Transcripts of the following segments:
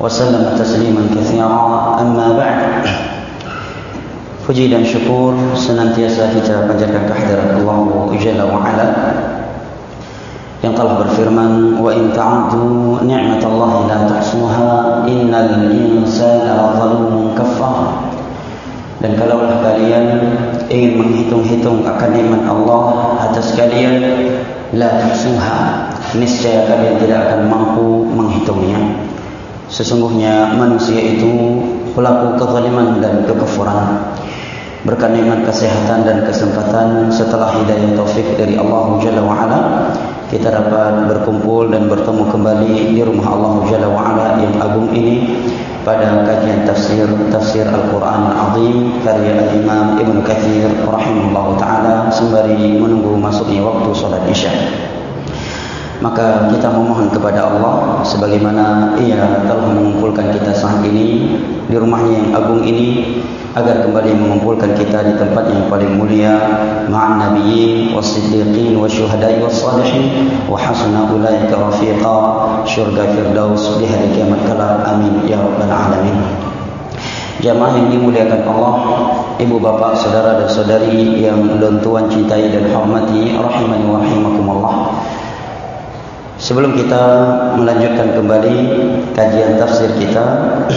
وسلم تسليما كثيرا. أما بعد, puji dan syukur senantiasa kita panjatkan kehadirat Allah Jalla wa Ala yang telah berfirman, wa in ta'uddu ni'matallahi la tuhsuha innal insana lazalumun kafar. Dan kalaulah kalian ingin menghitung-hitung akan nikmat Allah atas kalian, la tuhsuha, niscaya kalian tidak akan mampu menghitungnya. Sesungguhnya manusia itu pelaku kezaliman dan kekufuran. Berkat nikmat kesehatan dan kesempatan setelah hidayah taufik dari Allah Jalla wa Ala, kita dapat berkumpul dan bertemu kembali di rumah Allah Jalla wa Ala yang agung ini pada kajian tafsir Al-Quran Al-Azim karya Al-Imam Ibn Katsir rahimahullah ta'ala sembari menunggu masuknya waktu salat Isya. Maka kita memohon kepada Allah sebagaimana Ia telah mengumpulkan kita saat ini di rumahnya yang agung ini, agar kembali mengumpulkan kita di tempat yang paling mulia, ma'an nabiyyin was-siddiqin wasyuhada'i was-salihin wa hasuna ulaika rafiqa, syurga firdaus di hari kiamat kelak. Amin ya rabbal alamin. Jamaah yang dimuliakan Allah, ibu bapak, saudara dan saudari yang Tuhan cintai dan hormati, rahimani wa rahimakumullah. Sebelum kita melanjutkan kembali kajian tafsir kita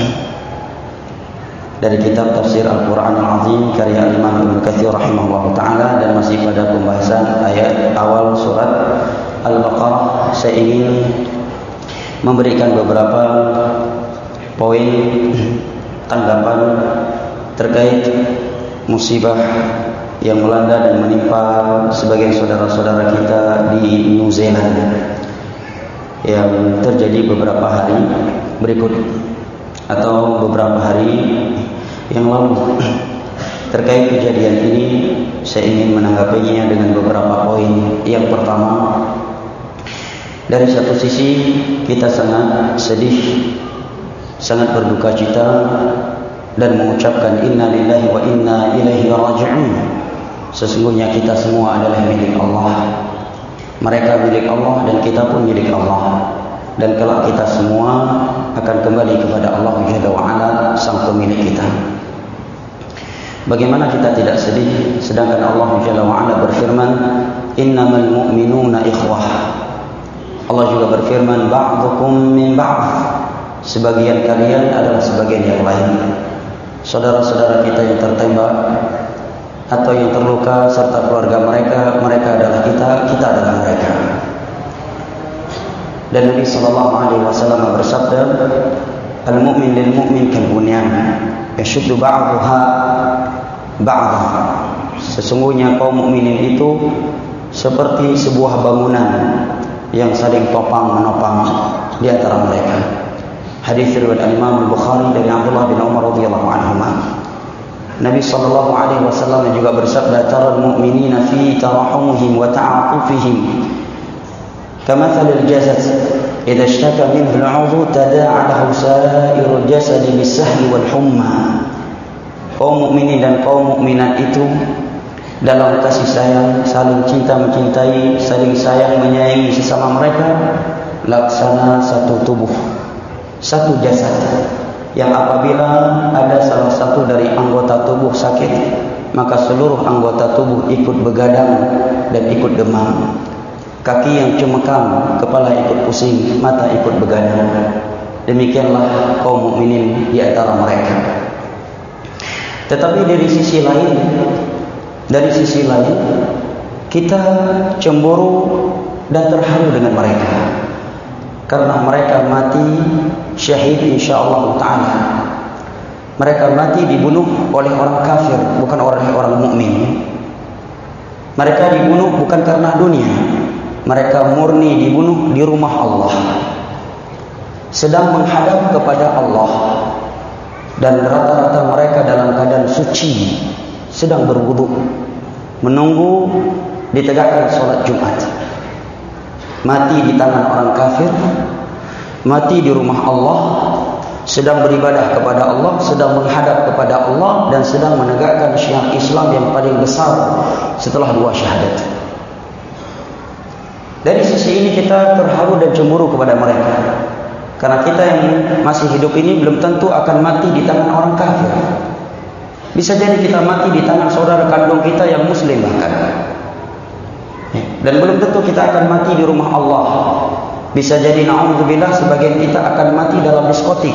dari kitab tafsir Al-Quran Al-Azim karya Al-Imam Ibn Katsir rahimahullah ta'ala, dan masih pada pembahasan ayat awal surat Al-Baqarah, saya ingin memberikan beberapa poin tanggapan terkait musibah yang melanda dan menimpa sebagian saudara-saudara kita di New Zealand yang terjadi beberapa hari berikut atau beberapa hari yang lalu. Terkait kejadian ini, saya ingin menanggapinya dengan beberapa poin. Yang pertama, dari satu sisi kita sangat sedih, sangat berduka cita dan mengucapkan inna lillahi wa inna ilaihi raji'un. Sesungguhnya kita semua adalah milik Allah. Mereka milik Allah dan kita pun milik Allah. Dan kelak kita semua akan kembali kepada Allah Jalla wa Ala, sang pemilik kita. Bagaimana kita tidak sedih sedangkan Allah Jalla wa Ala berfirman, innamal mu'minuna ikhwah. Allah juga berfirman, ba'dukum min ba'd, sebagian kalian adalah sebagian yang lain. Saudara-saudara kita yang tertembak atau yang terluka serta keluarga mereka, mereka adalah kita, kita adalah mereka. Dan Nabi SAW bersabda, al-mu'min lil-mu'min kal-bunyan yashuddu ba'duha ba'dah. Sesungguhnya kaum mukminin itu seperti sebuah bangunan yang saling topang menopang di antara mereka. Hadis riwayat Imam Al-Bukhari dari Abdullah bin Umar radhiyallahu anhuma. Nabi SAW juga bersabda, taral mu'minina fi tarahumihim wa ta'atufihim kamathal al-jasad idza ishtaka minhu al-'udhu tada'a lahu sa'irul jasad bis-sahli wal humma. Kaum mukminin dan kaum mukminat itu dalam kasih sayang, saling cinta mencintai, saling sayang menyayangi sesama mereka, laksana satu tubuh, satu jasad, yang apabila ada salah satu dari anggota tubuh sakit, maka seluruh anggota tubuh ikut begadang dan ikut demam. Kaki yang cemekam, kepala ikut pusing, mata ikut begadang. Demikianlah kaum mukminin di antara mereka. Tetapi dari sisi lain, kita cemburu dan terharu dengan mereka, karena mereka mati syahid insyaallah ta'ala. Mereka mati dibunuh oleh orang kafir, bukan oleh orang mukmin. Mereka dibunuh bukan karena dunia, mereka murni dibunuh di rumah Allah, sedang menghadap kepada Allah, dan rata-rata mereka dalam keadaan suci, sedang berwudu, menunggu ditegakkan sholat Jumat. Mati di tangan orang kafir, mati di rumah Allah, sedang beribadah kepada Allah, sedang menghadap kepada Allah, dan sedang menegakkan syiar Islam yang paling besar setelah dua syahadat. Dari sisi ini kita terharu dan cemburu kepada mereka. Karena kita yang masih hidup ini belum tentu akan mati di tangan orang kafir. Bisa jadi kita mati di tangan saudara kandung kita yang muslim bahkan. Dan belum tentu kita akan mati di rumah Allah. Bisa jadi na'udzubillah sebagian kita akan mati dalam diskotik.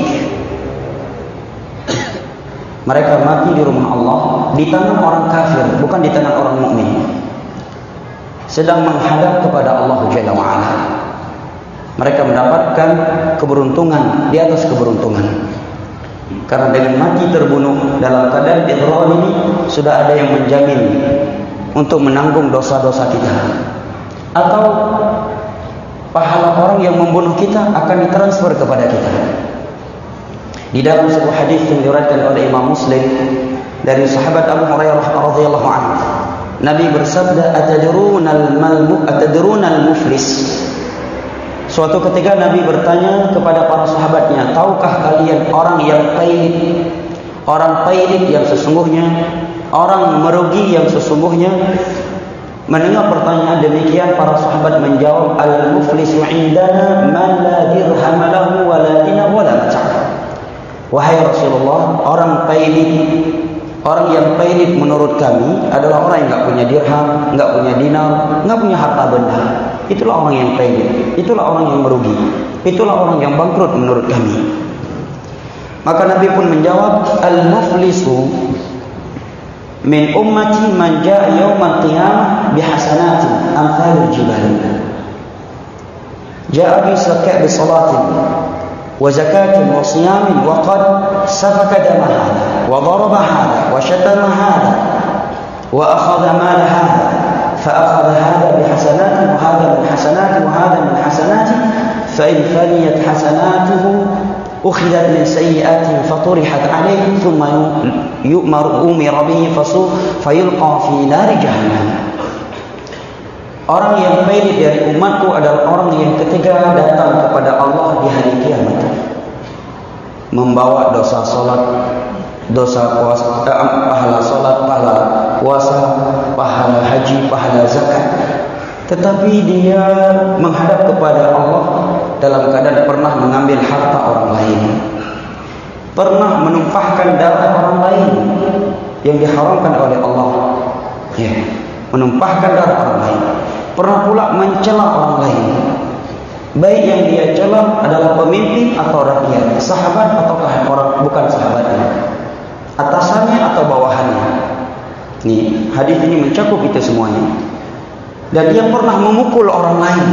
Mereka mati di rumah Allah di tangan orang kafir, bukan di tangan orang mukmin. Sedang menghadap kepada Allah Jalla wa Ala. Mereka mendapatkan keberuntungan di atas keberuntungan. Karena dengan mati terbunuh dalam keadaan ihram ini sudah ada yang menjamin untuk menanggung dosa-dosa kita. Atau pahala orang yang membunuh kita akan ditransfer kepada kita. Di dalam sebuah hadis yang diriwayatkan oleh Imam Muslim dari sahabat Abu Hurairah radhiyallahu anhu, Nabi bersabda, atadrunal muflis. Suatu ketika Nabi bertanya kepada para sahabatnya, tahukah kalian orang yang pailit? Orang pailit yang sesungguhnya, orang merugi yang sesungguhnya. Mendengar pertanyaan demikian, para sahabat menjawab, al-muflisu indana man la dirham lahu wa la dinar wa la mata'. Wahai Rasulullah, orang pailit, orang yang pailit menurut kami adalah orang yang enggak punya dirham, enggak punya dinar, enggak punya harta benda. Itulah orang yang pailit, itulah orang yang merugi, itulah orang yang bangkrut menurut kami. Maka Nabi pun menjawab, al-muflisu min ummati man jaa yaumal qiyamah bihasanatin amsalul jibal. Jaa bi bi salatin wa zakatin wa siyamin wa qad safaka dama hada wa daraba hada wa shatama hada wa akhadha mal hada fa akhadha hada bihasanatin wa hada min hasanatin wa hada min hasanatin fa in faniyat hasanatuhu أخذت من سيئات فطرحت عليه ثم أمر به فيلقى في نار جهنم. Orang yang pailit dari umatku adalah orang yang ketika datang kepada Allah di hari kiamat membawa dosa salat, dosa puasa, pahala salat, pahala puasa, pahala haji, pahala zakat. Tetapi dia menghadap kepada Allah dalam keadaan pernah mengambil harta orang lain, pernah menumpahkan darah orang lain yang diharamkan oleh Allah, menumpahkan darah orang lain, pernah pula mencela orang lain, baik yang dia cela adalah pemimpin atau rakyat, sahabat ataukah orang bukan sahabatnya, atasannya atau bawahannya. Nih, hadis ini mencakup itu semuanya. Dan dia pernah memukul orang lain,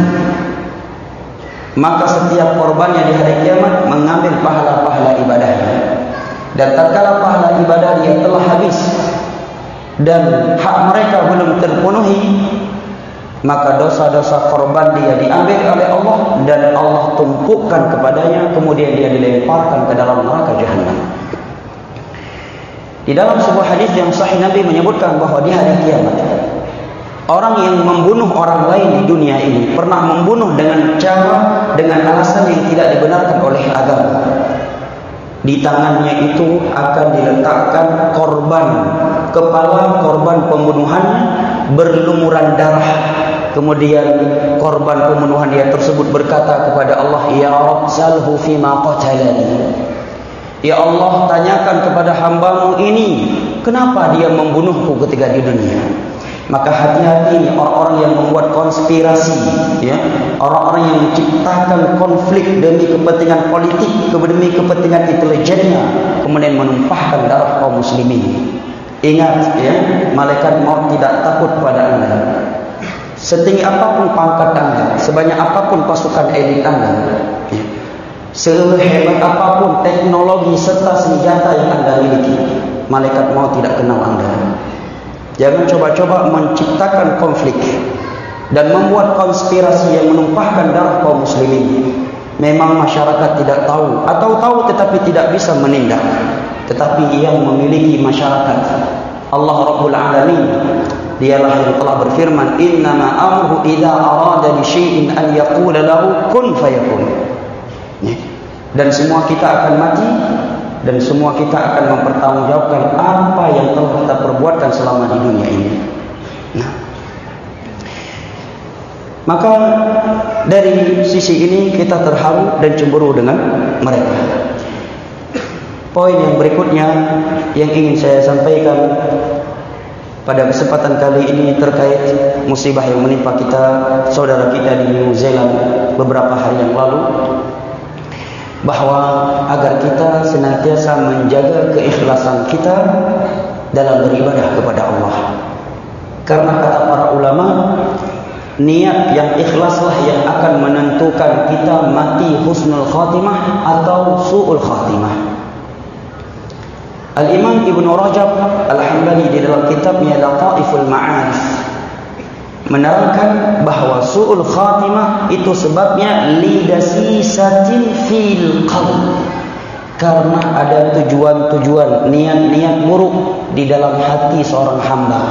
maka setiap korbannya di hari kiamat mengambil pahala-pahala ibadahnya. Dan tatkala pahala ibadah dia telah habis dan hak mereka belum terpenuhi, maka dosa-dosa korban dia diambil oleh Allah dan Allah tumpukkan kepadanya, kemudian dia dilemparkan ke dalam neraka jahanam. Di dalam sebuah hadis yang sahih, Nabi menyebutkan bahwa di hari kiamat orang yang membunuh orang lain di dunia ini pernah membunuh dengan cara, dengan alasan yang tidak dibenarkan oleh agama. Di tangannya itu akan diletakkan korban, kepala korban pembunuhannya berlumuran darah. Kemudian korban pembunuhan dia tersebut berkata kepada Allah, Ya Rabb, salhu fima qatalani. Ya Allah, tanyakan kepada hambamu ini, kenapa dia membunuhku ketika di dunia? Maka hati-hati orang-orang yang membuat konspirasi, orang-orang yang menciptakan konflik demi kepentingan politik, demi kepentingan intelijennya, kemudian menumpahkan darah kaum muslimin. Ingat, malaikat maut tidak takut pada anda. Setinggi apapun pangkat anda, sebanyak apapun pasukan elit anda, sehebat apapun teknologi serta senjata yang anda miliki, malaikat maut tidak kenal anda. Jangan coba-coba menciptakan konflik dan membuat konspirasi yang menumpahkan darah kaum muslimin. Memang masyarakat tidak tahu atau tahu tetapi tidak bisa menindak. Tetapi yang memiliki masyarakat Allah Rabbul Alamin, dialah yang telah berfirman, innama amruhu idza arada li syai'in an yaqula lahu kun fayakun. Dan semua kita akan mati, dan semua kita akan mempertanggungjawabkan apa yang telah kita perbuatkan selama di dunia ini. Maka dari sisi ini kita terharu dan cemburu dengan mereka. Poin yang berikutnya yang ingin saya sampaikan pada kesempatan kali ini terkait musibah yang menimpa kita, saudara kita di New Zealand beberapa hari yang lalu, bahwa agar kita senantiasa menjaga keikhlasan kita dalam beribadah kepada Allah. Karena kata para ulama, niat yang ikhlaslah yang akan menentukan kita mati husnul khatimah atau su'ul khatimah. Al-Imam Ibn Rajab Al-Hambali di dalam kitabnya Lataiful Ma'arif menerangkan bahawa su'ul khatimah itu sebabnya lidasisatin fil qalb, karena ada tujuan-tujuan, niat-niat buruk di dalam hati seorang hamba.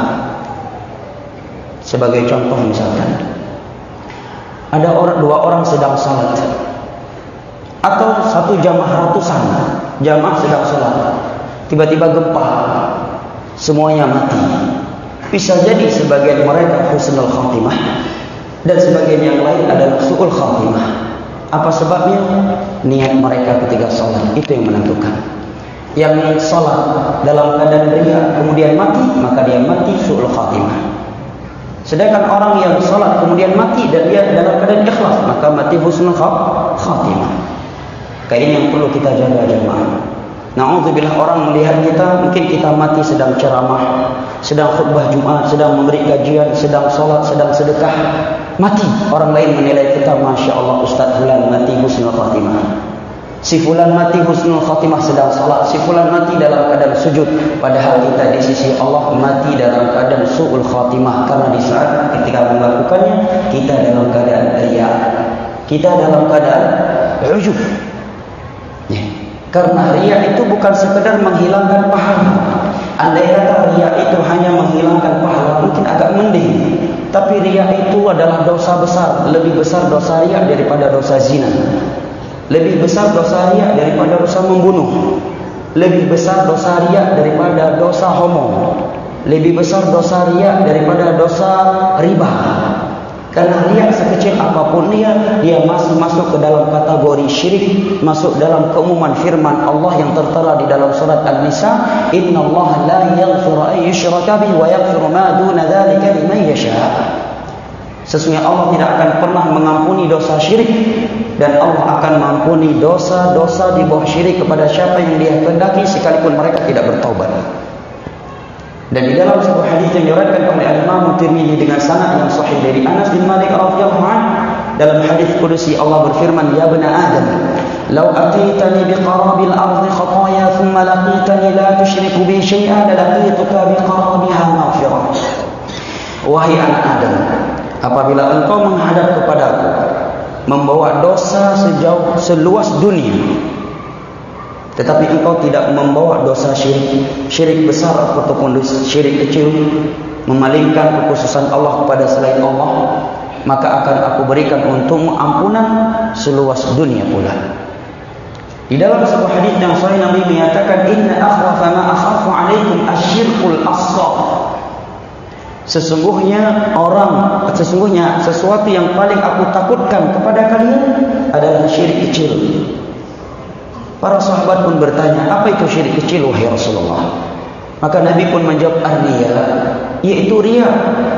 Sebagai contoh misalkan, ada dua orang sedang salat, atau satu jamaah ratusan jamaah sedang salat, tiba-tiba gempa, semuanya mati. Bisa jadi sebagian mereka husnul khatimah dan sebagian yang lain adalah su'ul khatimah. Apa sebabnya? Niat mereka ketika salat itu yang menentukan. Yang salat dalam keadaan riya kemudian mati, maka dia mati su'ul khatimah. Sedangkan orang yang salat kemudian mati dan dia dalam keadaan ikhlas, maka mati husnul khatimah. Kayak ini yang perlu kita jaga jemaah. Na'udzubillah, orang melihat kita, mungkin kita mati sedang ceramah, sedang khutbah Jumat, sedang memberi kajian, sedang salat, sedang sedekah, mati. Orang lain menilai kita, Masya Allah Ustaz Fulan mati husnul khatimah, si Fulan mati husnul khatimah sedang salat, si Fulan mati dalam keadaan sujud. Padahal kita di sisi Allah mati dalam keadaan su'ul khatimah, karena di saat ketika melakukannya kita dalam keadaan riya, kita dalam keadaan ujub. Karena riya itu bukan sekedar menghilangkan pahala. Andai kata riya itu hanya menghilangkan pahala, mungkin agak mending. Tapi riya itu adalah dosa besar. Lebih besar dosa riya daripada dosa zina. Lebih besar dosa riya daripada dosa membunuh. Lebih besar dosa riya daripada dosa homo. Lebih besar dosa riya daripada dosa riba. Karena riya sekecil apapun dia masih masuk ke dalam kategori syirik, masuk dalam keumuman firman Allah yang tertera di dalam surat An-Nisa, innallaha la yaghfiru an yushraka bihi wa yaghfiru ma duna dzalika liman yasha. Sesungguhnya Allah tidak akan pernah mengampuni dosa syirik, dan Allah akan mengampuni dosa-dosa di bawah syirik kepada siapa yang Dia kehendaki sekalipun mereka tidak bertaubat. Dan di dalam sebuah hadis yang diriwayatkan oleh Imam Tirmidzi dengan sanad yang sahih dari Anas bin Malik radhiyallahu anhu, dalam hadis qudsi Allah berfirman, ya bani Adam, law atitani biqarabil ardi khataaya thumma laqitani la tusyriku bi syai'an laqituka biqarabiha maghfirah. Wahai anak Adam, apabila engkau menghadap kepadaku membawa dosa seluas dunia, tetapi engkau tidak membawa dosa syirik besar ataupun syirik kecil, memalingkan kekhususan Allah kepada selain Allah, maka akan aku berikan untukmu ampunan seluas dunia pula. Di dalam sebuah hadis yang sahih Nabi menyatakan, inna akhwafa ma akhafu alaikum asyirkul asghar. Sesungguhnya sesuatu yang paling aku takutkan kepada kalian adalah syirik kecil. Para sahabat pun bertanya, apa itu syirik kecil wahai Rasulullah? Maka Nabi pun menjawab, ar-riya, yaitu riya.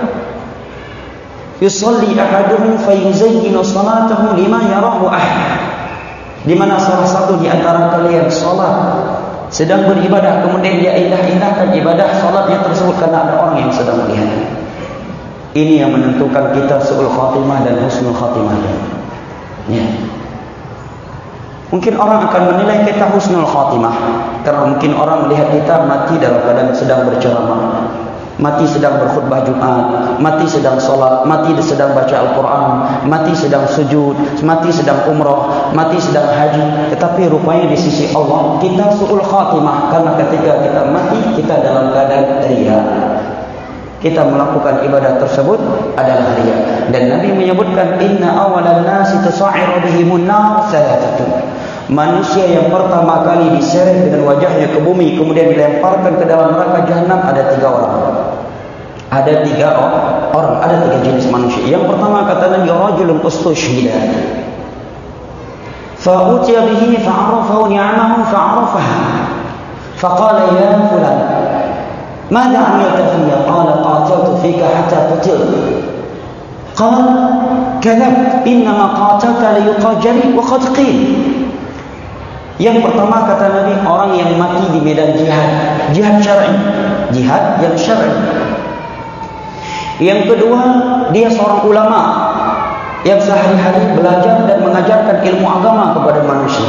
Yusalli ahaduhum fayuzayyinu salatahu lima yarahu ahad. Di mana salah satu di antara kalian salat, sedang beribadah, kemudian dia indah-indahkan ibadah salatnya tersebut karena ada orang yang sedang melihat. Ini yang menentukan kita su'ul khatimah dan husnul khatimah. Ya. Mungkin orang akan menilai kita husnul khatimah karena mungkin orang melihat kita mati dalam keadaan sedang berceramah, mati sedang berkhutbah Jumat, mati sedang solat, mati sedang baca Al-Quran, mati sedang sujud, mati sedang umrah, mati sedang haji. Tetapi rupanya di sisi Allah kita su'ul khatimah, karena ketika kita mati kita dalam keadaan riya. Kita melakukan ibadah tersebut adalah riya. Dan Nabi menyebutkan, inna awalan nasi tusairu bihimun nar salatun. Manusia yang pertama kali diseret dengan wajahnya ke bumi kemudian dilemparkan ke dalam neraka jahanam ada 3 orang. Ada 3 orang, ada 3 jenis manusia. Yang pertama kata Nabi, rajulun ustushhida fa utiya bihi fa'arafahu ni'amahu fa'arafaha faqala ya fulan madza 'amilta fiyya qala qataltu fika hatta qutiltu qala kadhab innama qatalta liyuqajali wa qad qil. Yang pertama kata Nabi, orang yang mati di medan jihad syar'i, jihad yang syar'i. Yang kedua, dia seorang ulama yang sehari-hari belajar dan mengajarkan ilmu agama kepada manusia.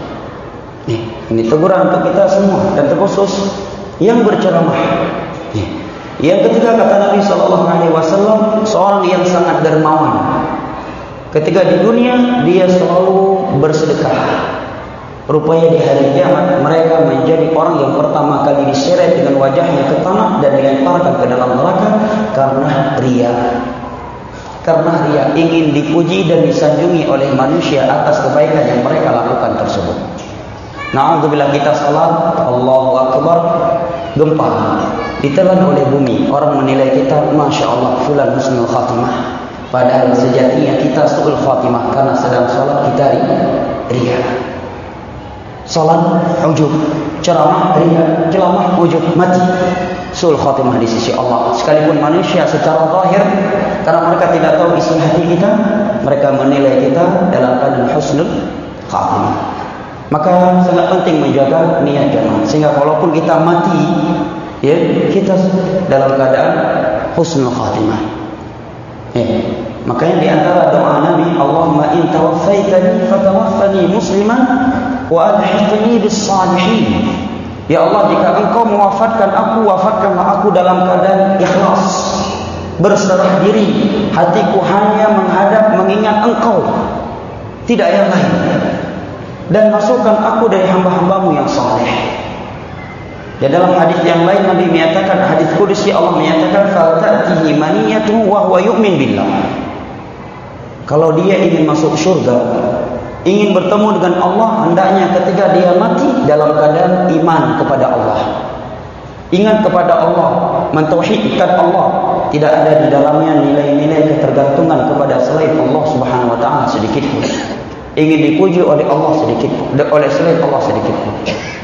Ini teguran untuk kita semua dan terkhusus yang berceramah. Yang ketiga kata Nabi SAW, seorang yang sangat dermawan. Ketika di dunia dia selalu bersedekah. Rupanya di hari kiamat mereka menjadi orang yang pertama kali diseret dengan wajahnya ke tanah dan dilemparkan ke dalam neraka karena riya. Karena dia ingin dipuji dan disanjungi oleh manusia atas kebaikan yang mereka lakukan tersebut. Na'udzubillah, kita salat, Allahu Akbar, gempa, ditelan oleh bumi. Orang menilai kita, Masya Allah, fulan husnul khatimah. Padahal sejatinya kita su'ul khatimah karena sedang salat kita riya. Salat ujub, ceramah riya, ceramah ujub, mati su'ul khatimah di sisi Allah. Sekalipun manusia secara zahir, karena mereka tidak tahu isi hati kita, mereka menilai kita dalam keadaan husnul khatimah. Maka sangat penting menjaga niat jamaah, sehingga walaupun kita mati, ya, kita dalam keadaan husnul khatimah. Makanya di antara doa Nabi, Allahumma in tawaffaitani fatawaffani musliman wa alhiqni bis salihin. Ya Allah, jika Engkau mewafatkan aku, wafatkanlah aku dalam keadaan ikhlas, berserah diri, hatiku hanya menghadap mengingat Engkau, tidak yang lain. Dan masukkan aku dari hamba-hambamu yang saleh. Dan dalam hadis yang lain Nabi menyatakan, hadis qudsi, Allah menyatakan, "Fatatihi maniyatuhu wa huwa yu'min billah." Kalau dia ingin masuk surga, ingin bertemu dengan Allah, hendaknya ketika dia mati dalam keadaan iman kepada Allah, ingat kepada Allah, mentauhidkan Allah, tidak ada di dalamnya nilai-nilai ketergantungan kepada selain Allah Subhanahu wa taala sedikit pun. Ingin dipuji oleh Allah sedikit pun, oleh selain Allah sedikit pun.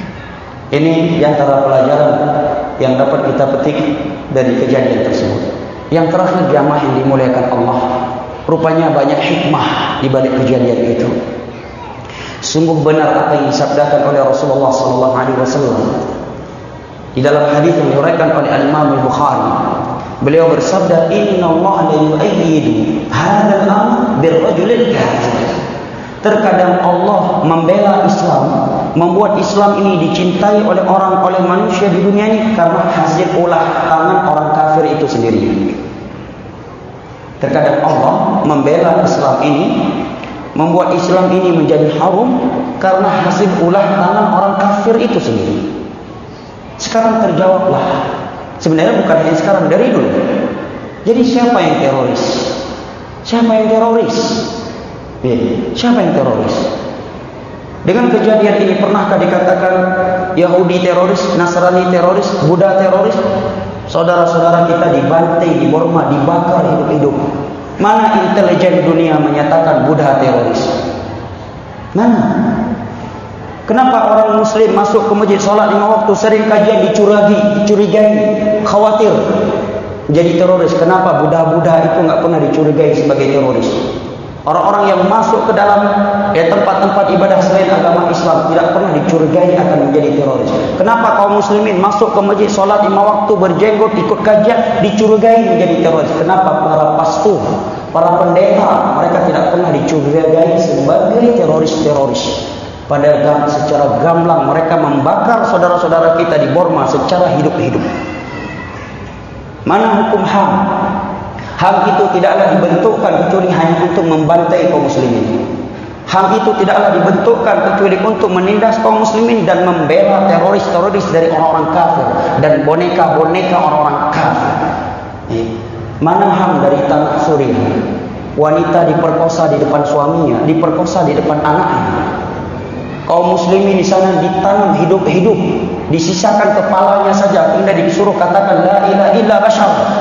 Ini di antara pelajaran yang dapat kita petik dari kejadian tersebut. Yang terakhir, jamaah yang dimuliakan Allah, rupanya banyak hikmah di balik kejadian itu. Sungguh benar apa yang disabdakan oleh Rasulullah SAW di dalam hadis yang diriwayatkan oleh Imam Al-Bukhari. Beliau bersabda, "Inna Allah la yu'ayyidu hadzal amr birrajulil kafir." Terkadang Allah membela Islam, membuat Islam ini dicintai oleh manusia di dunia ini karena hasil ulah tangan orang kafir itu sendiri. Terkadang Allah membela Islam ini, membuat Islam ini menjadi harum karena hasil ulah tangan orang kafir itu sendiri. Sekarang terjawablah. Sebenarnya bukan hanya sekarang, dari dulu. Jadi siapa yang teroris? Siapa yang teroris? Siapa yang teroris? Dengan kejadian ini, pernahkah dikatakan Yahudi teroris, Nasrani teroris, Buddha teroris? Saudara-saudara kita dibantai di Burma, dibakar hidup-hidup. Mana intelijen dunia menyatakan Buddha teroris? Mana? Kenapa orang Muslim masuk ke masjid salat 5 waktu sering kajian dicurigai, khawatir jadi teroris? Kenapa Buddha itu enggak pernah dicurigai sebagai teroris? Orang-orang yang masuk ke dalam tempat-tempat ibadah selain agama Islam tidak pernah dicurigai akan menjadi teroris. Kenapa kaum muslimin masuk ke masjid salat 5 waktu berjenggot ikut kajian dicurigai menjadi teroris? Kenapa para pastor, para pendeta, mereka tidak pernah dicurigai sebagai teroris-teroris? Padahal secara gamblang mereka membakar saudara-saudara kita di Burma secara hidup-hidup. Mana hukum HAM? HAM itu tidaklah dibentukkan kecuali hanya untuk membantai kaum muslimin. HAM itu tidaklah dibentukkan kecuali untuk menindas kaum muslimin dan membela teroris-teroris dari orang-orang kafir dan boneka-boneka orang-orang kafir. Mana HAM dari tanah Suriah? Wanita diperkosa di depan suaminya, diperkosa di depan anaknya. Kaum muslimin di sana ditanam hidup-hidup, disisakan kepalanya saja, hingga disuruh katakan la ilaha illa bashar.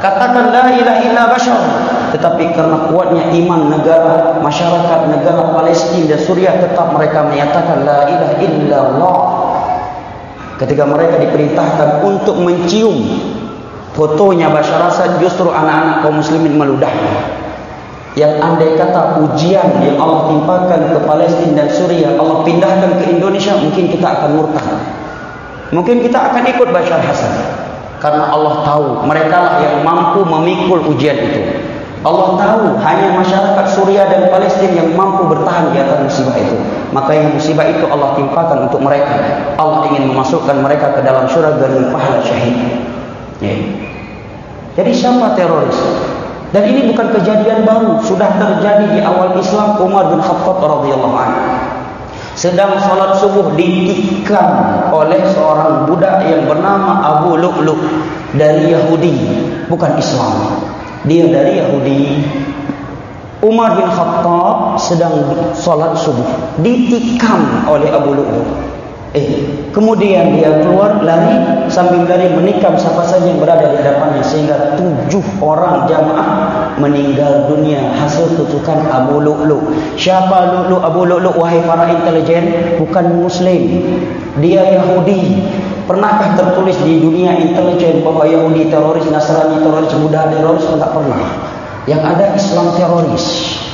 katakan la ilaha illa bashar. Tetapi karena kuatnya iman negara, masyarakat negara Palestina dan Suriah, tetap mereka menyatakan la ilaha illallah. Ketika mereka diperintahkan untuk mencium fotonya Bashar Assad, justru anak-anak kaum muslimin meludah. Yang andai kata ujian yang Allah timpakan ke Palestina dan Suriah Allah pindahkan ke Indonesia, mungkin kita akan murtad. Mungkin kita akan ikut Bashar Assad. Karena Allah tahu mereka lah yang mampu memikul ujian itu. Allah tahu hanya masyarakat Suriah dan Palestina yang mampu bertahan di atas musibah itu. Makanya musibah itu Allah timpakan untuk mereka. Allah ingin memasukkan mereka ke dalam syurga dengan pahala syahid. Ya. Jadi siapa teroris? Dan ini bukan kejadian baru, sudah terjadi di awal Islam. Umar bin Khattab radhiyallahu anhu sedang salat subuh ditikam oleh seorang budak yang bernama Abu Lu'lu' dari Yahudi, bukan Islam. Dia dari Yahudi. Umar bin Khattab sedang salat subuh ditikam oleh Abu Lu'lu'. Kemudian dia keluar lari, sambil lari menikam siapa saja yang berada di hadapannya, sehingga 7 orang jamaah meninggal dunia hasil tutukan Abu Lu'lu'. Siapa Lu'lu'? Abu Lu'lu', wahai para intelijen, bukan Muslim, dia Yahudi. Pernahkah tertulis di dunia intelijen bahwa Yahudi teroris, Nasrani teroris, Buddha teroris? Tidak pernah. Yang ada Islam teroris.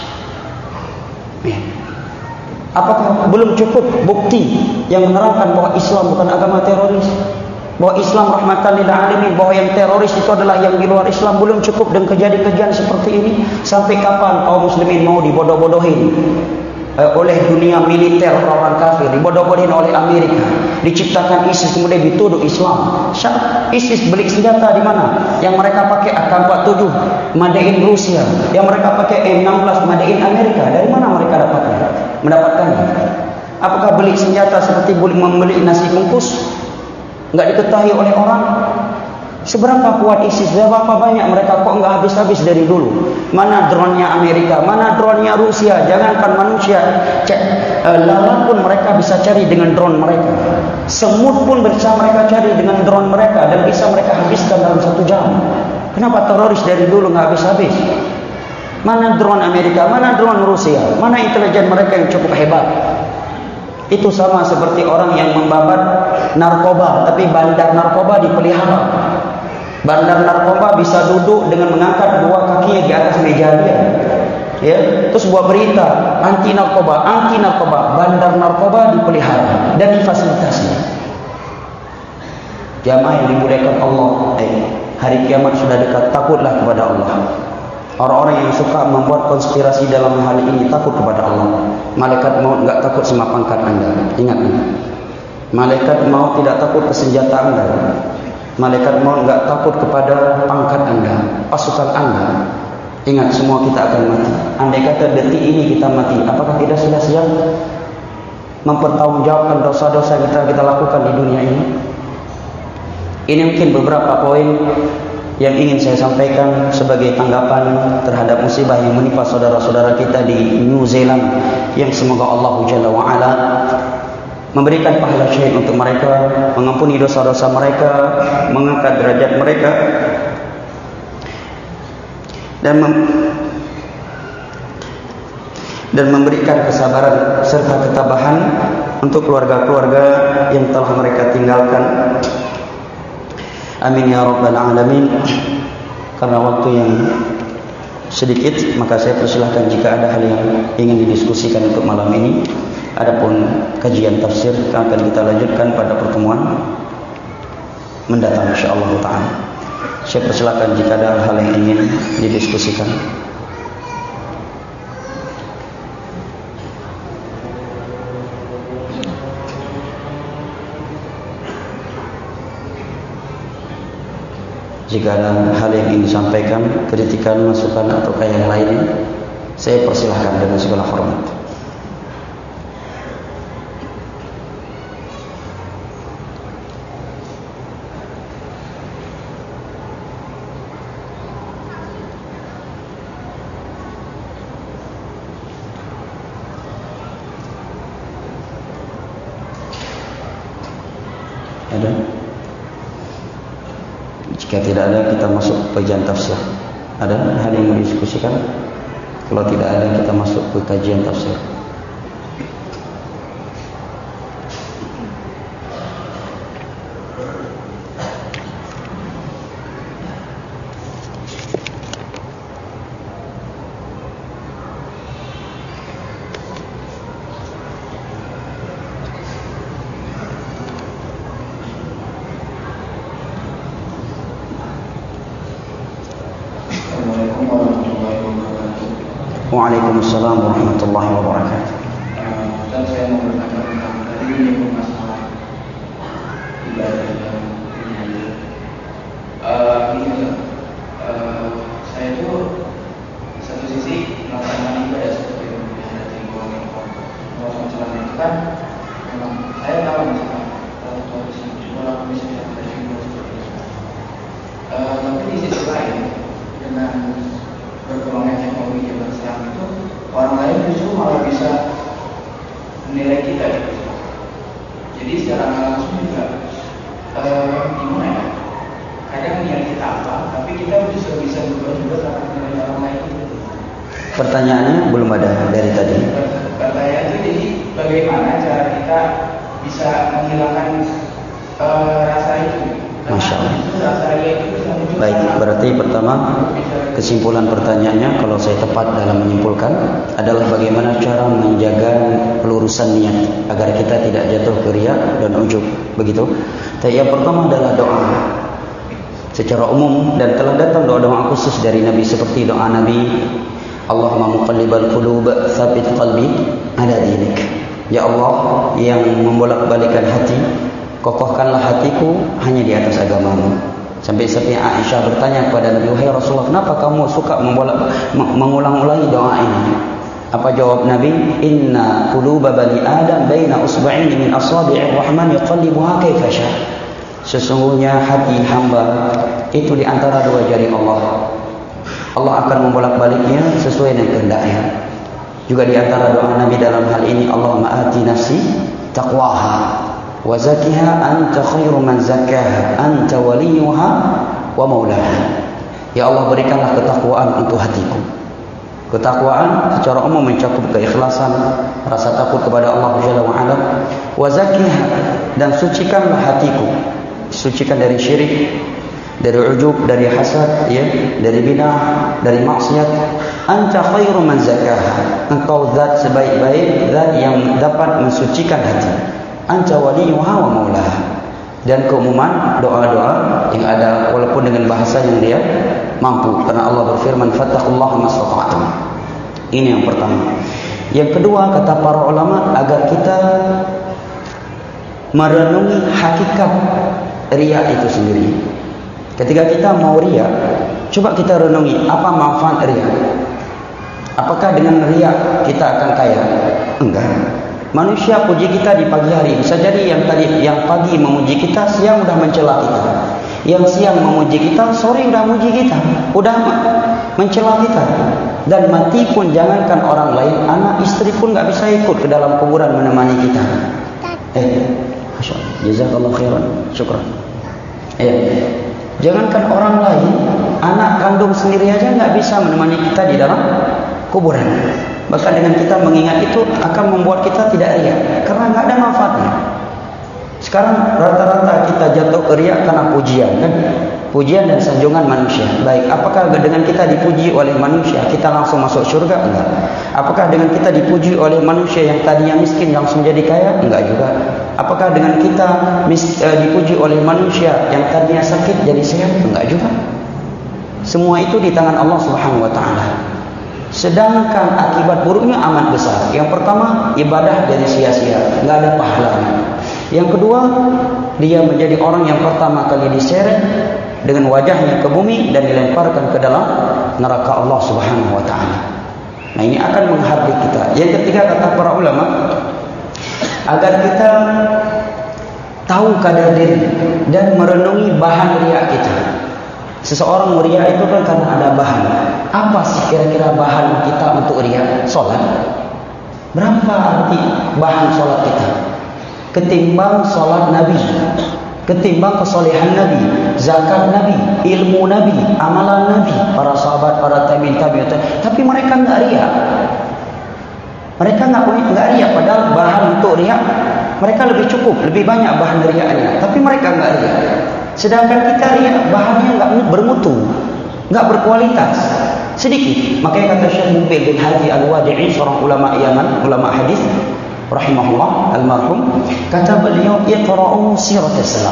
Apakah belum cukup bukti yang menerangkan bahwa Islam bukan agama teroris? Bahwa Islam rahmatan lil alamin, bahwa yang teroris itu adalah yang di luar Islam? Belum cukup dengan kejadian-kejadian seperti ini? Sampai kapan kaum muslimin mau dibodoh-bodohin oleh dunia militer orang kafir, dibodoh-bodohin oleh Amerika, diciptakan ISIS kemudian dituduh Islam? ISIS beli senjata di mana? Yang mereka pakai AK-47 made in Rusia, yang mereka pakai M16 made in Amerika. Dari mana mereka mendapatkannya? Apakah beli senjata seperti membeli nasi bungkus? Enggak diketahui oleh orang. Seberapa kuat ISIS? Berapa banyak mereka? Kok enggak habis-habis dari dulu? Mana drone-nya Amerika? Mana drone-nya Rusia? Jangankan manusia, lalat pun mereka bisa cari dengan drone mereka. Semut pun bisa mereka cari dengan drone mereka, dan bisa mereka habiskan dalam 1 jam. Kenapa teroris dari dulu enggak habis-habis? Mana drone Amerika? Mana drone Rusia? Mana intelijen mereka yang cukup hebat? Itu sama seperti orang yang membabat narkoba, tapi bandar narkoba dipelihara. Bandar narkoba bisa duduk dengan mengangkat 2 kakinya di atas meja dia. Ya, terus buat berita anti narkoba, bandar narkoba dipelihara dan difasilitasi. Jamaah yang dimuliakan Allah, hari kiamat sudah dekat, takutlah kepada Allah. Orang-orang yang suka membuat konspirasi dalam hal ini takut kepada Allah. Malaikat maut enggak takut sama pangkat anda. Ingat ini. Malaikat maut tidak takut ke senjata anda. Malaikat maut enggak takut kepada pangkat anda, pasukan anda. Ingat, semua kita akan mati. Andai kata detik ini kita mati, apakah kita sudah siap mempertanggungjawabkan dosa-dosa yang kita lakukan di dunia ini? Ini mungkin beberapa poin yang ingin saya sampaikan sebagai tanggapan terhadap musibah yang menimpa saudara-saudara kita di New Zealand, yang semoga Allah Jalla wa'ala memberikan pahala syahid untuk mereka, mengampuni dosa-dosa mereka, mengangkat derajat mereka, dan memberikan kesabaran serta ketabahan untuk keluarga-keluarga yang telah mereka tinggalkan. Amin ya rabbal alamin. Karena waktu yang sedikit, maka saya persilahkan jika ada hal yang ingin didiskusikan untuk malam ini. Adapun kajian tafsir akan kita lanjutkan pada pertemuan mendatang insyaallah taala. Saya persilahkan jika ada hal yang ingin didiskusikan. Jika ada hal yang ingin disampaikan, kritikan, masukan atau yang lain, saya persilahkan dengan segala hormat. Ada? Jika tidak ada, kita masuk kajian tafsir. Ada hal yang mau diskusikan? Kalau tidak ada, kita masuk ke kajian tafsir. Waalaikumsalam warahmatullahi wabarakatuh. Dan saya mau bertanya tentang tadi ini masalah ibadah dan penyanyi. Saya itu satu sisi melaksanakan ibadah seperti ada tinggal melakukan celana itu kan, memang saya tahu misalkan kalau cuma lakukan misalnya dari tinggal seperti itu. Tapi di sisi lain dengan berkembangnya teknologi zaman sekarang itu orang lain justru malah bisa menilai kita gitu. Jadi secara langsung juga gimana ya? Kadang yang kita apa, tapi kita justru bisa berubah juga karena menilai orang lain itu. Pertanyaannya belum ada dari tadi. Pertanyaan itu jadi bagaimana cara kita bisa menghilangkan rasa itu? Masya Allah. Rasa itu bisa muncul. Baik, berarti pertama kesimpulan pertanyaannya, kalau saya tepat dalam menyimpulkan, adalah bagaimana cara menjaga pelurusan niat agar kita tidak jatuh ke riya dan ujub, begitu. Yang pertama adalah doa secara umum, dan telah datang doa-doa khusus dari Nabi seperti doa Nabi, Allahumma muqallibal qulub tsabbit qalbi ala dinik. Ya Allah yang membolak-balikan hati, kokohkanlah hatiku hanya di atas agamamu. Sampai Aisyah bertanya kepada Nabi, wahai Rasulullah, kenapa kamu suka mengulang-ulangi doa ini? Apa jawab Nabi? Inna quluba bani Adam baina usba'ini min asabi'ir rahman yuqallibuha kaifa syaa. Sesungguhnya hati hamba itu di antara dua jari Allah. Allah akan membolak-baliknya sesuai dengan kehendaknya. Juga di antara doa Nabi dalam hal ini, Allahumma ati nafsi taqwaha wa zakkiha anta khairu man zakkaha anta waliyuha wa maulaha. Ya Allah, berikanlah ketakwaan untuk hatiku. Ketakwaan secara umum mencakup keikhlasan, rasa takut kepada Allah Jalla wa Ala. Wa zakkiha, dan sucikanlah hatiku. Sucikan dari syirik, dari ujub, dari hasad, ya, dari bidah, dari maksiat. Anta khairu man zakkaha. Engkau zat sebaik-baik zat yang dapat mensucikan hati. Anta waliyuha wa maulaha. Dan keumuman doa-doa yang ada walaupun dengan bahasa yang dia mampu, karena Allah berfirman fattaqullaha mastata'tum. Ini yang pertama. Yang kedua, kata para ulama, agar kita merenungi hakikat riya itu sendiri. Ketika kita mau riya, coba kita renungi apa manfaat riya. Apakah dengan riya kita akan kaya? Enggak. Manusia puji kita di pagi hari, bisa jadi yang pagi memuji kita, siang udah mencela kita. Yang siang memuji kita, sore udah memuji kita, udah mencela kita. Dan mati pun jangankan orang lain, anak istri pun nggak bisa ikut ke dalam kuburan menemani kita. Masya Allah, jazakallahu khairan, syukran. Jangankan orang lain, anak kandung sendiri aja nggak bisa menemani kita di dalam kuburan. Bahkan dengan kita mengingat itu akan membuat kita tidak riya, karena nggak ada manfaatnya. Sekarang rata-rata kita jatuh ke riya karena pujian, kan? Pujian dan sanjungan manusia. Baik, apakah dengan kita dipuji oleh manusia kita langsung masuk surga? Enggak. Apakah dengan kita dipuji oleh manusia yang tadinya miskin langsung jadi kaya? Enggak juga. Apakah dengan kita dipuji oleh manusia yang tadinya sakit jadi sehat? Enggak juga. Semua itu di tangan Allah Subhanahu wa taala. Sedangkan akibat buruknya amat besar. Yang pertama, ibadah jadi sia-sia, enggak ada pahalanya. Yang kedua, dia menjadi orang yang pertama kali diseret dengan wajahnya ke bumi dan dilemparkan ke dalam neraka Allah Subhanahu wa taala. Nah, ini akan menghardik kita. Yang ketiga, kata para ulama, agar kita tahu kadar diri dan merenungi bahan riya kita. Seseorang riya itu kan karena ada bahan. Apa sih kira-kira bahan kita untuk riya? Salat. Berapa arti bahan salat kita? Ketimbang salat Nabi, ketimbang kesolehan Nabi, zakat Nabi, ilmu Nabi, amalan Nabi, para sahabat, para tabi'in. Tapi mereka enggak riak. Mereka enggak riak, padahal bahan untuk riak mereka lebih cukup, lebih banyak bahan riaknya. Tapi mereka enggak riak. Sedangkan kita riak, bahannya enggak bermutu, enggak berkualitas, sedikit. Makanya kata Syekh Mubil bin Hadi Al-Wadi'i, seorang ulama Yaman, ulama hadis rahimahullah almarhum, kata beliau, iqra'u siratas salaf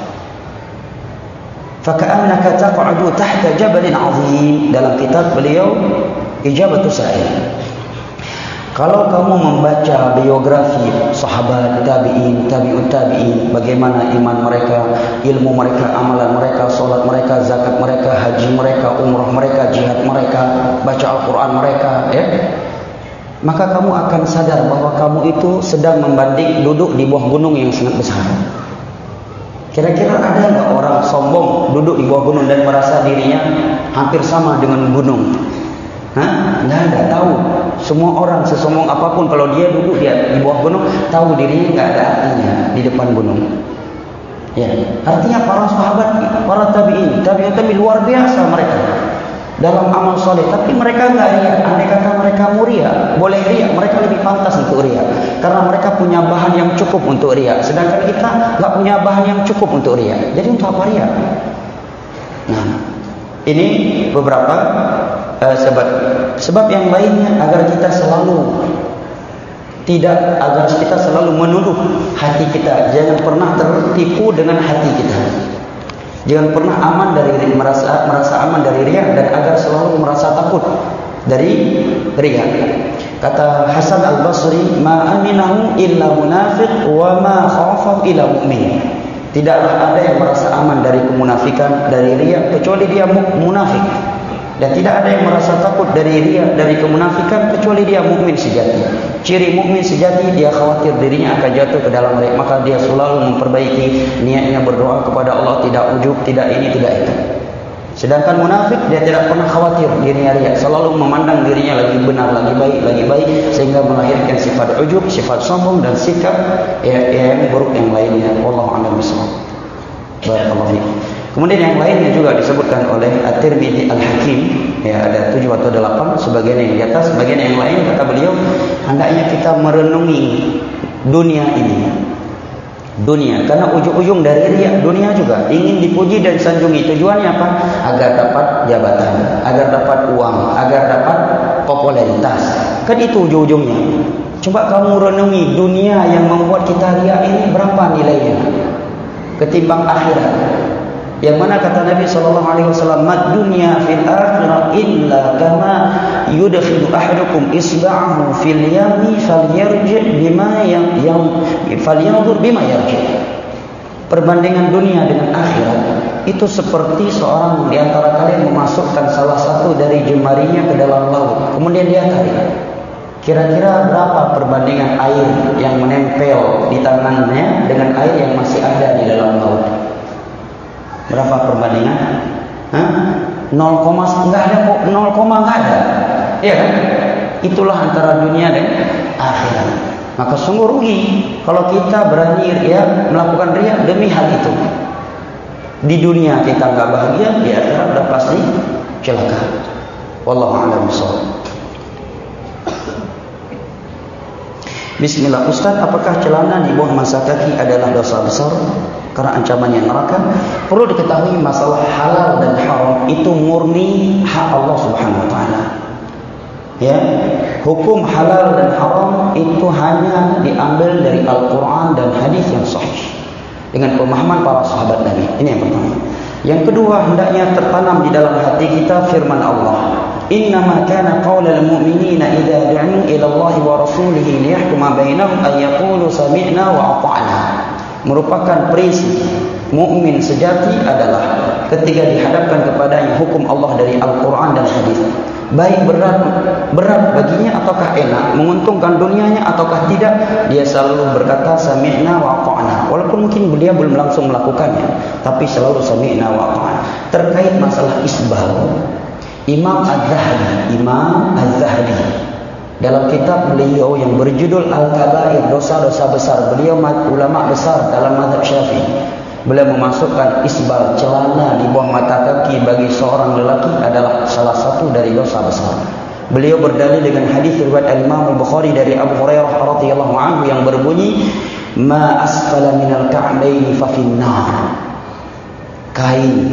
faka'annaka taq'udu tahta jabalin 'azim. Dalam kitab beliau Ijabatus Sa'il, kalau kamu membaca biografi sahabat, tabi'in, tabi'ut tabi'in, bagaimana iman mereka, ilmu mereka, amalan mereka, solat mereka, zakat mereka, haji mereka, umrah mereka, jihad mereka, baca Al-Quran mereka, ya, maka kamu akan sadar bahwa kamu itu sedang membanding duduk di bawah gunung yang sangat besar. Kira-kira ada enggak orang sombong duduk di bawah gunung dan merasa dirinya hampir sama dengan gunung? Enggak ada. Tahu semua orang sesombong apapun, kalau dia duduk di bawah gunung, tahu dirinya enggak ada artinya di depan gunung. Ya, artinya para sahabat, para tabi'in, tabi'in luar biasa mereka dalam amal soleh, tapi mereka enggak riak. Andai kata mereka mau riak, boleh riak, mereka lebih pantas untuk riak, karena mereka punya bahan yang cukup untuk riak. Sedangkan kita enggak punya bahan yang cukup untuk riak. Jadi untuk apa riak? Nah, ini beberapa sebab yang lainnya agar kita selalu menuduh hati kita. Jangan pernah tertipu dengan hati kita. Jangan pernah aman dari merasa aman dari riya, dan agar selalu merasa takut dari riya. Kata Hasan Al-Basri, ma aminahu illa munafiq wa ma khafahu illa mu'min. Tidaklah ada yang merasa aman dari kemunafikan, dari riya, kecuali dia munafik. Dan tidak ada yang merasa takut dari riya, dari kemunafikan, kecuali dia mukmin sejati. Ciri mukmin sejati, dia khawatir dirinya akan jatuh ke dalam riya, maka dia selalu memperbaiki niatnya, berdoa kepada Allah, tidak ujub, tidak ini, tidak itu. Sedangkan munafik, dia tidak pernah khawatir dirinya riya, selalu memandang dirinya lagi benar, lagi baik, sehingga melahirkan sifat ujub, sifat sombong, dan sikap yang buruk yang lainnya. Wallahu a'lam bishawab. Barakallahu fiik. Kemudian yang lainnya juga disebutkan oleh At-Tirmidzi Al-Hakim, ya, ada 7 atau 8, sebagian yang di atas, sebagian yang lain. Kata beliau, hendaknya kita merenungi dunia ini. Dunia, karena ujung-ujung dari riya, dunia juga ingin dipuji dan sanjungi. Tujuannya apa? Agar dapat jabatan, agar dapat uang, agar dapat popularitas. Kan itu ujung-ujungnya. Coba kamu renungi dunia yang membuat kita riya ini, berapa nilainya ketimbang akhirat? Yang mana kata Nabi SAW, mad dunya fil akhirah illa kama yudkhilu ahadukum isba'ahu fil yami falyarji' bima falyanzur bima yarji'. Perbandingan dunia dengan akhirat itu seperti seorang di antara kalian memasukkan salah satu dari jemarinya ke dalam laut, kemudian dia tarik. Kira-kira berapa perbandingan air yang menempel di tangannya dengan air yang masih ada di dalam laut? Berapa perbandingan? 0, enggak ada kok, 0, enggak ada. Iya kan? Itulah antara dunia dan akhirat. Maka sungguh rugi kalau kita berani riya, melakukan riya demi hal itu. Di dunia kita enggak bahagia, di akhirat sudah pasti celaka. Wallahu a'lam bishawab. Bismillah. Ustaz, apakah celana di bawah masa kaki adalah dosa besar karena ancamannya neraka? Perlu diketahui, masalah halal dan haram itu murni hak Allah Subhanahu wa taala. Ya, hukum halal dan haram itu hanya diambil dari Al-Qur'an dan hadis yang sahih dengan pemahaman para sahabat Nabi. Ini yang pertama. Yang kedua, hendaknya tertanam di dalam hati kita firman Allah, innama kana qaulal mu'minina idza du'u ila Allah wa rasulihi liyahkuma bainahum ay yaqulu sami'na wa ata'na. Merupakan prinsip mukmin sejati adalah ketika dihadapkan kepadanya hukum Allah dari Al-Quran dan hadis, baik berat baginya ataukah enak, menguntungkan dunianya ataukah tidak, dia selalu berkata sami'na wa ata'na. Walaupun mungkin dia belum langsung melakukannya, tapi selalu sami'na wa ata'na. Terkait masalah isbal, Imam Az-Zahabi dalam kitab beliau yang berjudul Al-Kabair, dosa-dosa besar, beliau ulama besar dalam mazhab Syafi'i, Beliau memasukkan isbal celana di bawah mata kaki bagi seorang lelaki adalah salah satu dari dosa besar. Beliau berdalil dengan hadis riwayat Al-Imam Al-Bukhari dari Abu Hurairah radhiyallahu anhu yang berbunyi, "Ma asfala minal ka'baini fa finnar." Kain,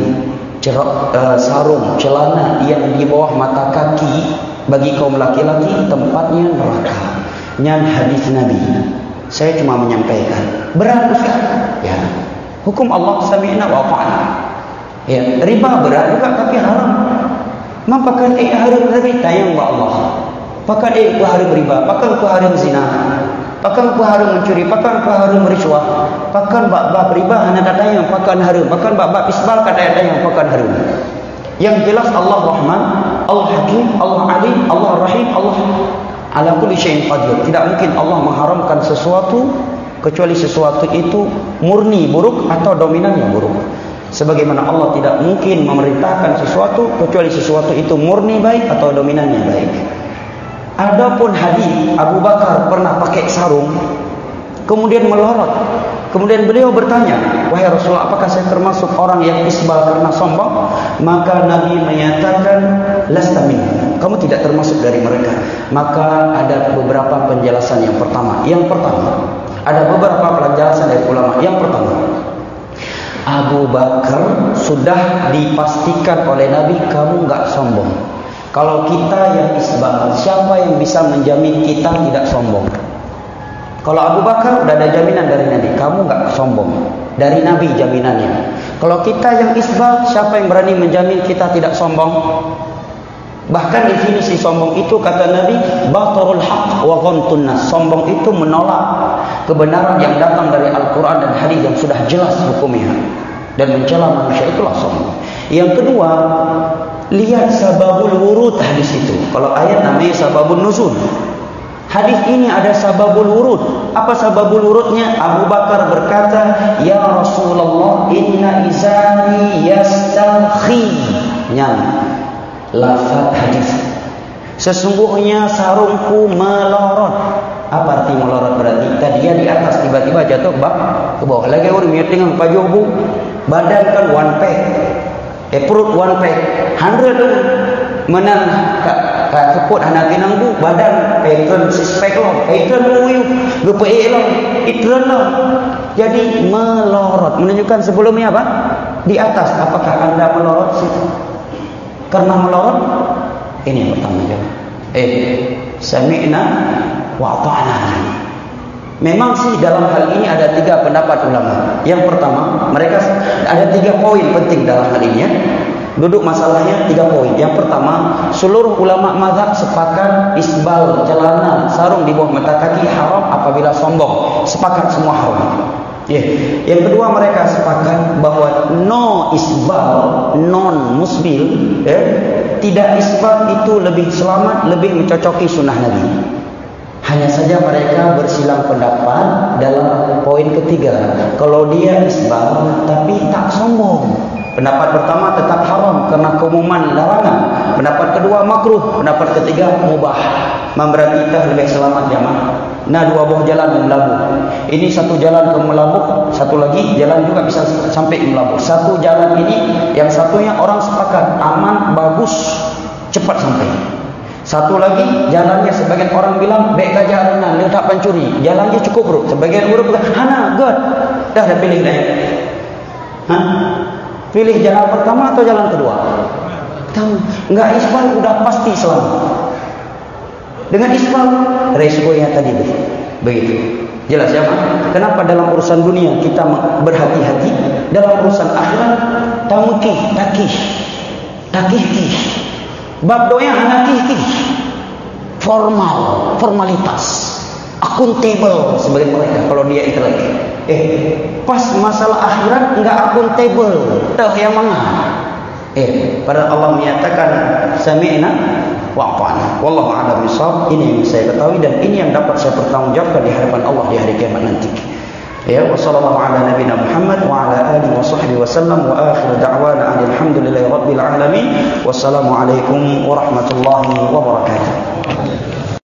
sarung, celana yang di bawah mata kaki bagi kaum laki-laki tempatnya neraka. Nyan hadis Nabi. Saya cuma menyampaikan. Berat sekali. Ya. Hukum Allah sami'na wa ata'na. Ya, riba berat juga tapi haram. Mampakan haram Nabi tayang wa Allah. Pakan ku haram riba, pakan ku haram zina. Pakan ku haram mencuri, pakan ku haram meriswah. Pakan bab riba hana datayang pakan haram, pakan bab isbal katayang pakan haram. Yang jelas Allah Rahman, Allah Hakim, Allah Alim, Allah Rahim, Allah ala kulli syai'in qadir. Tidak mungkin Allah mengharamkan sesuatu kecuali sesuatu itu murni buruk atau dominannya buruk. Sebagaimana Allah tidak mungkin memerintahkan sesuatu kecuali sesuatu itu murni baik atau dominannya baik. Adapun hadis Abu Bakar pernah pakai sarung kemudian melorot. Kemudian beliau bertanya, "Wahai Rasulullah, apakah saya termasuk orang yang isbal karena sombong?" Maka Nabi menyatakan, "Lasta minhum." Kamu tidak termasuk dari mereka. Maka ada beberapa penjelasan yang pertama. Yang pertama, ada beberapa penjelasan dari ulama. Yang pertama, Abu Bakar sudah dipastikan oleh Nabi, kamu enggak sombong. Kalau kita yang isbal, siapa yang bisa menjamin kita tidak sombong? Kalau Abu Bakar sudah ada jaminan dari Nabi, kamu enggak sombong. Dari Nabi jaminannya. Kalau kita yang isbal, siapa yang berani menjamin kita tidak sombong? Bahkan definisi sombong itu kata Nabi, batarul haq wa ghamtun nas. Sombong itu menolak kebenaran yang datang dari Al-Quran dan hadis yang sudah jelas hukumnya, dan mencela manusia, itulah sombong. Yang kedua, lihat sababul wurud hadis itu. Kalau ayat namanya sababun nuzul, hadis ini ada sababul wurud. Apa sababul wurudnya? Abu Bakar berkata, "Ya Rasulullah, inna izari yastalkhi." Lafaz hadis, sesungguhnya sarungku melorot. Apa arti melorot? Berarti tadinya di atas tiba-tiba jatuh ke bawah. Lagi orang miat dengan pajuh bu, badan kan one pack, perut one pack, 100 tu menang keput anak tinang bu, badan patron six-pack lo, patron muyu, gepek lo, itron lo. Jadi melorot menunjukkan sebelumnya apa? Di atas. Apakah anda melorot situ? Karena melorot, ini yang pertama jawab. Sami'na wa ata'na. Memang sih dalam hal ini ada 3 pendapat ulama. Yang pertama, mereka ada 3 poin penting dalam hal ini. Duduk masalahnya 3 poin. Yang pertama, seluruh ulama mazhab sepakat isbal celana sarung di bawah mata kaki haram apabila sombong. Sepakat semua haram. Yang kedua, mereka sepakat bahwa no isbal, non musbil, tidak isbal itu lebih selamat, lebih mencocoki sunnah Nabi. Hanya saja mereka bersilang pendapat dalam poin ketiga. Kalau dia isbal tapi tak sombong, pendapat pertama tetap haram karena keumuman larangan. Pendapat kedua makruh, pendapat ketiga mubah. Berarti kita lebih selamat jamaah. Nah, 2 buah jalan melabuk. Ini satu jalan ke melabuk, satu lagi jalan juga bisa sampai ke melabuk. Satu jalan ini, yang satunya orang sepakat aman, bagus, cepat sampai. Satu lagi jalannya sebagian orang bilang baik gajah arena, letak pencuri. Jalannya cukup bro. Sebagian orang bilang hana, god. Dah pilih dah. Pilih jalan pertama atau jalan kedua? Enggak isbal udah pasti selamat. Dengan isbal resikonya tadi begitu. Jelas ya Pak? Kenapa dalam urusan dunia kita berhati-hati, dalam urusan akhirat takih. Bab doa anakih. Formalitas. Akuntabel sebagai mereka kalau dia itu lagi. Pas masalah akhirat enggak akuntabel. Dah yang mana? Padahal Allah menyatakan sami'na wa ata'na. Wallahu a'lam bishawab. Ini yang saya ketahui dan ini yang dapat saya pertanggungjawabkan di hadapan Allah di hari kiamat nanti. Wa sallallahu ala nabiyina Muhammad wa ala alihi wa sahbihi wa sallam wa akhir da'wana alhamdulillahi rabbil alamin. Wassalamu alaikum warahmatullahi wabarakatuh.